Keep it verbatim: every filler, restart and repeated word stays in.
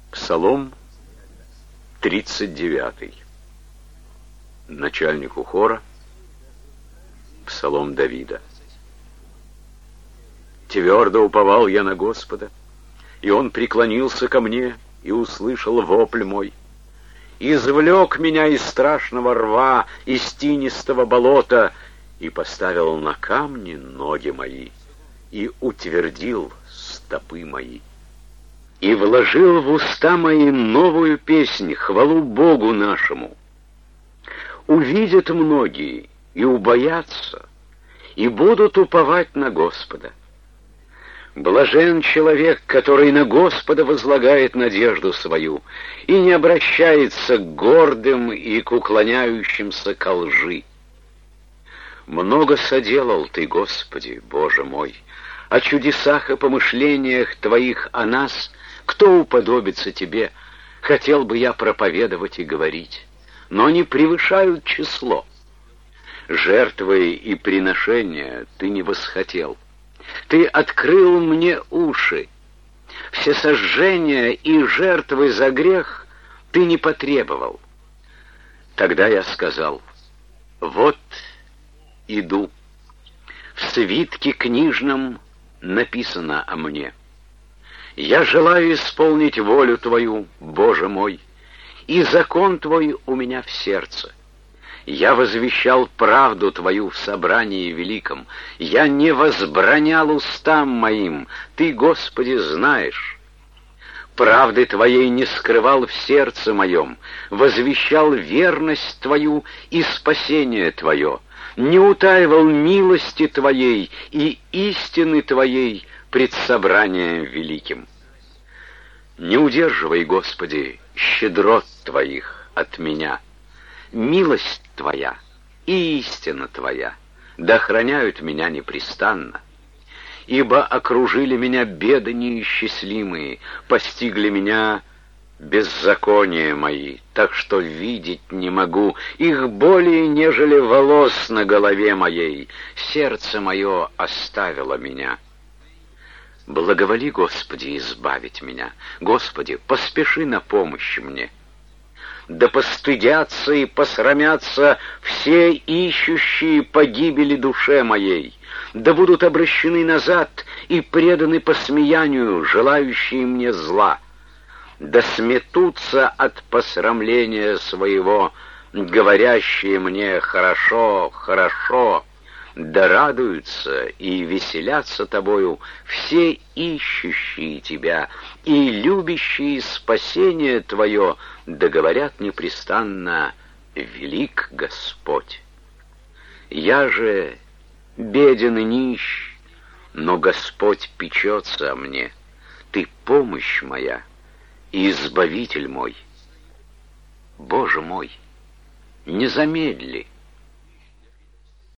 Псалом тридцать девятый. Начальнику хора. Псалом Давида. Твердо уповал я на Господа, и Он преклонился ко мне и услышал вопль мой. Извлек меня из страшного рва, из тинистого болота, и поставил на камни ноги мои, и утвердил стопы мои. И вложил в уста мои новую песнь, хвалу Богу нашему. Увидят многие и убоятся, и будут уповать на Господа. Блажен человек, который на Господа возлагает надежду свою и не обращается к гордым и к уклоняющимся ко лжи. Много соделал Ты, Господи, Боже мой, о чудесах и помышлениях Твоих о нас. Кто уподобится Тебе? Хотел бы я проповедовать и говорить, но не превышают число. Жертвы и приношения Ты не восхотел. Ты открыл мне уши. Всесожжения и жертвы за грех Ты не потребовал. Тогда я сказал: вот иду. В свитке книжном написано о мне. Я желаю исполнить волю Твою, Боже мой, и закон Твой у меня в сердце. Я возвещал правду Твою в собрании великом. Я не возбранял устам моим. Ты, Господи, знаешь. Правды Твоей не скрывал в сердце моем. Возвещал верность Твою и спасение Твое. Не утаивал милости Твоей и истины Твоей пред собранием великим. Не удерживай, Господи, щедрот Твоих от меня. Милость Твоя и истина Твоя да храняют меня непрестанно. Ибо окружили меня беды неисчислимые, постигли меня беззакония мои, так что видеть не могу их более, нежели волос на голове моей. Сердце мое оставило меня. Благоволи, Господи, избавить меня. Господи, поспеши на помощь мне. Да постыдятся и посрамятся все ищущие погибели душе моей. Да будут обращены назад и преданы посмеянию, желающие мне зла. Да сметутся от посрамления своего, говорящие мне: хорошо, хорошо. Да радуются и веселятся Тобою все ищущие Тебя и любящие спасение Твое, да говорят непрестанно: велик Господь. Я же беден и нищ, но Господь печется о мне. Ты помощь моя и избавитель мой. Боже мой, не замедли,